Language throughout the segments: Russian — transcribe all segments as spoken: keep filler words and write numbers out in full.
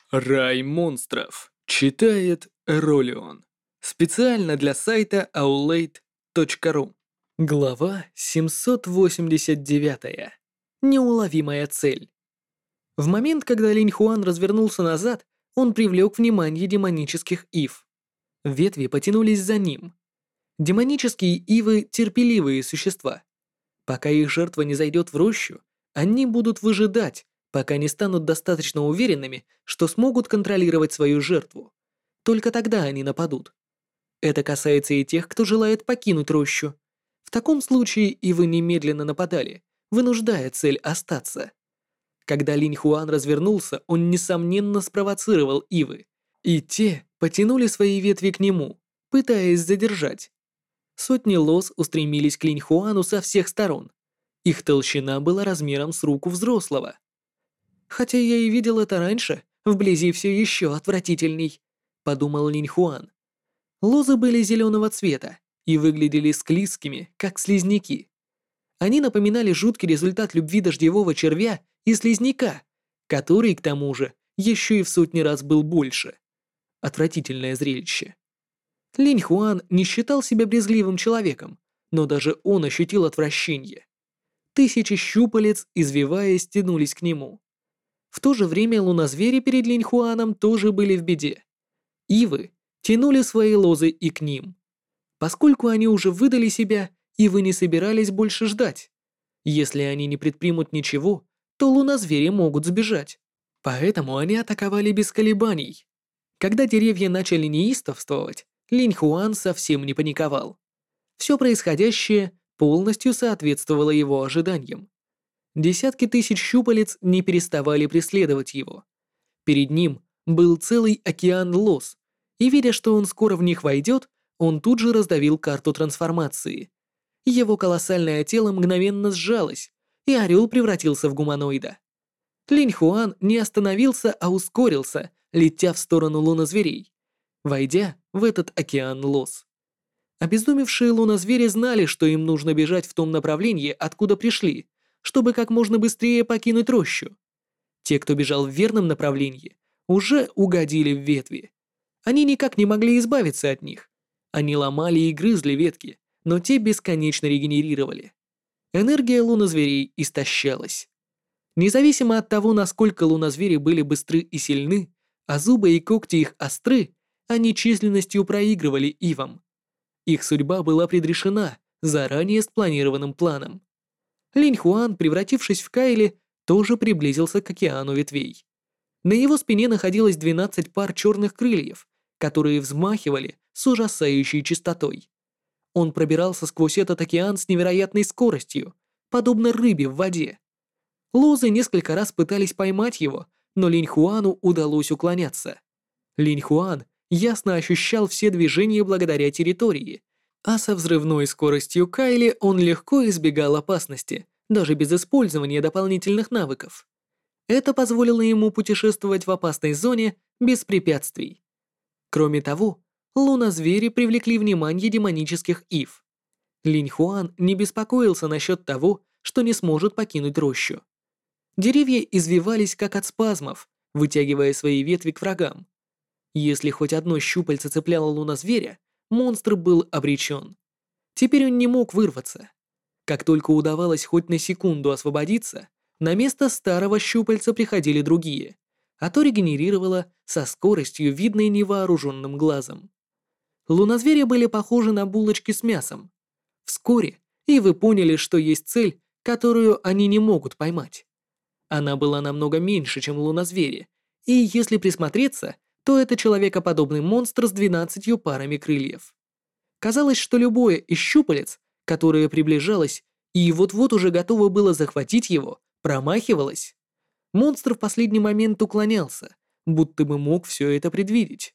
Рай монстров. Читает Ролион. Специально для сайта аулейт точка ру. Глава семьсот восемьдесят девять. Неуловимая цель. В момент, когда Линь Хуан развернулся назад, он привлек внимание демонических ив. Ветви потянулись за ним. Демонические ивы — терпеливые существа. Пока их жертва не зайдет в рощу, они будут выжидать, пока не станут достаточно уверенными, что смогут контролировать свою жертву. Только тогда они нападут. Это касается и тех, кто желает покинуть рощу. В таком случае ивы немедленно нападали, вынуждая цель остаться. Когда Линь Хуан развернулся, он несомненно спровоцировал ивы, и те потянули свои ветви к нему, пытаясь задержать. Сотни лоз устремились к Линь Хуану со всех сторон. Их толщина была размером с руку взрослого. «Хотя я и видел это раньше, вблизи все еще отвратительней», — подумал Линь Хуан. Лозы были зеленого цвета и выглядели склизкими, как слизняки. Они напоминали жуткий результат любви дождевого червя и слизняка, который, к тому же, еще и в сотни раз был больше. Отвратительное зрелище. Линь Хуан не считал себя брезгливым человеком, но даже он ощутил отвращение. Тысячи щупалец, извиваясь, тянулись к нему. В то же время лунозвери перед Линь Хуаном тоже были в беде. Ивы тянули свои лозы и к ним. Поскольку они уже выдали себя, ивы не собирались больше ждать. Если они не предпримут ничего, то лунозвери могут сбежать. Поэтому они атаковали без колебаний. Когда деревья начали неистовствовать, Линь Хуан совсем не паниковал. Все происходящее полностью соответствовало его ожиданиям. Десятки тысяч щупалец не переставали преследовать его. Перед ним был целый океан лоз, и видя, что он скоро в них войдет, он тут же раздавил карту трансформации. Его колоссальное тело мгновенно сжалось, и орел превратился в гуманоида. Линь Хуан не остановился, а ускорился, летя в сторону лунозверей, войдя в этот океан лоз. Обезумевшие лунозвери знали, что им нужно бежать в том направлении, откуда пришли, чтобы как можно быстрее покинуть рощу. Те, кто бежал в верном направлении, уже угодили в ветви. Они никак не могли избавиться от них. Они ломали и грызли ветки, но те бесконечно регенерировали. Энергия лунозверей истощалась. Независимо от того, насколько лунозвери были быстры и сильны, а зубы и когти их остры, они численностью проигрывали ивам. Их судьба была предрешена заранее спланированным планом. Линь Хуан, превратившись в Кайли, тоже приблизился к океану ветвей. На его спине находилось двенадцать пар черных крыльев, которые взмахивали с ужасающей частотой. Он пробирался сквозь этот океан с невероятной скоростью, подобно рыбе в воде. Лозы несколько раз пытались поймать его, но Линь Хуану удалось уклоняться. Линь Хуан ясно ощущал все движения благодаря территории, а со взрывной скоростью Кайли он легко избегал опасности, даже без использования дополнительных навыков. Это позволило ему путешествовать в опасной зоне без препятствий. Кроме того, лунозвери привлекли внимание демонических ив. Линь Хуан не беспокоился насчет того, что не сможет покинуть рощу. Деревья извивались как от спазмов, вытягивая свои ветви к врагам. Если хоть одно щупальце цепляло лунозверя, монстр был обречен. Теперь он не мог вырваться. Как только удавалось хоть на секунду освободиться, на место старого щупальца приходили другие, а то регенерировало со скоростью, видной невооруженным глазом. Лунозвери были похожи на булочки с мясом. Вскоре и вы поняли, что есть цель, которую они не могут поймать. Она была намного меньше, чем лунозвери, и если присмотреться, то это человекоподобный монстр с двенадцатью парами крыльев. Казалось, что любое из щупалец, которое приближалось и вот-вот уже готово было захватить его, промахивалось. Монстр в последний момент уклонялся, будто бы мог все это предвидеть.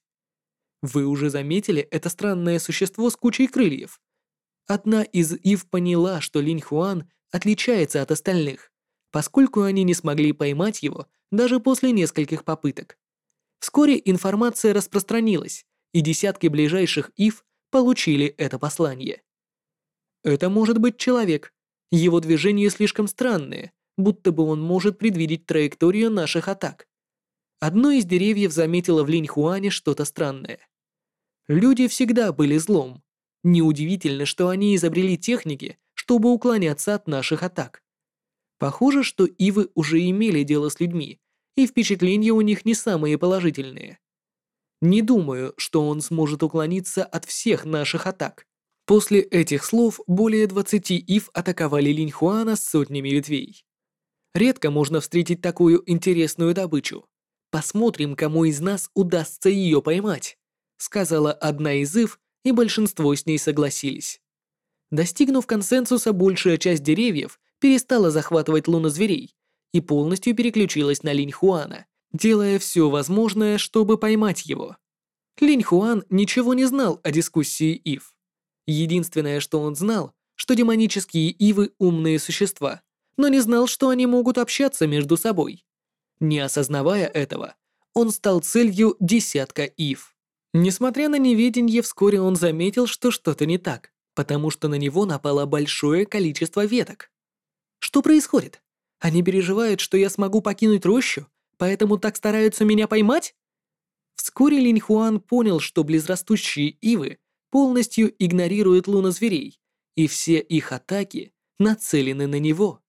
Вы уже заметили это странное существо с кучей крыльев? Одна из ив поняла, что Линь Хуан отличается от остальных, поскольку они не смогли поймать его даже после нескольких попыток. Вскоре информация распространилась, и десятки ближайших ив получили это послание. Это может быть человек. Его движения слишком странные, будто бы он может предвидеть траекторию наших атак. Одно из деревьев заметило в Линьхуане что-то странное. Люди всегда были злом. Неудивительно, что они изобрели техники, чтобы уклоняться от наших атак. Похоже, что ивы уже имели дело с людьми, и впечатления у них не самые положительные. Не думаю, что он сможет уклониться от всех наших атак. После этих слов более двадцати ив атаковали Линьхуана с сотнями ветвей. Редко можно встретить такую интересную добычу. Посмотрим, кому из нас удастся ее поймать, сказала одна из ив, и большинство с ней согласились. Достигнув консенсуса, большая часть деревьев перестала захватывать лунозверей и полностью переключилась на Линьхуана, делая все возможное, чтобы поймать его. Линьхуан ничего не знал о дискуссии ив. Единственное, что он знал, что демонические ивы — умные существа, но не знал, что они могут общаться между собой. Не осознавая этого, он стал целью десятка ив. Несмотря на неведение, вскоре он заметил, что что-то не так, потому что на него напало большое количество веток. Что происходит? Они переживают, что я смогу покинуть рощу, поэтому так стараются меня поймать? Вскоре Линьхуан понял, что близрастущие ивы полностью игнорируют лунозверей, и все их атаки нацелены на него.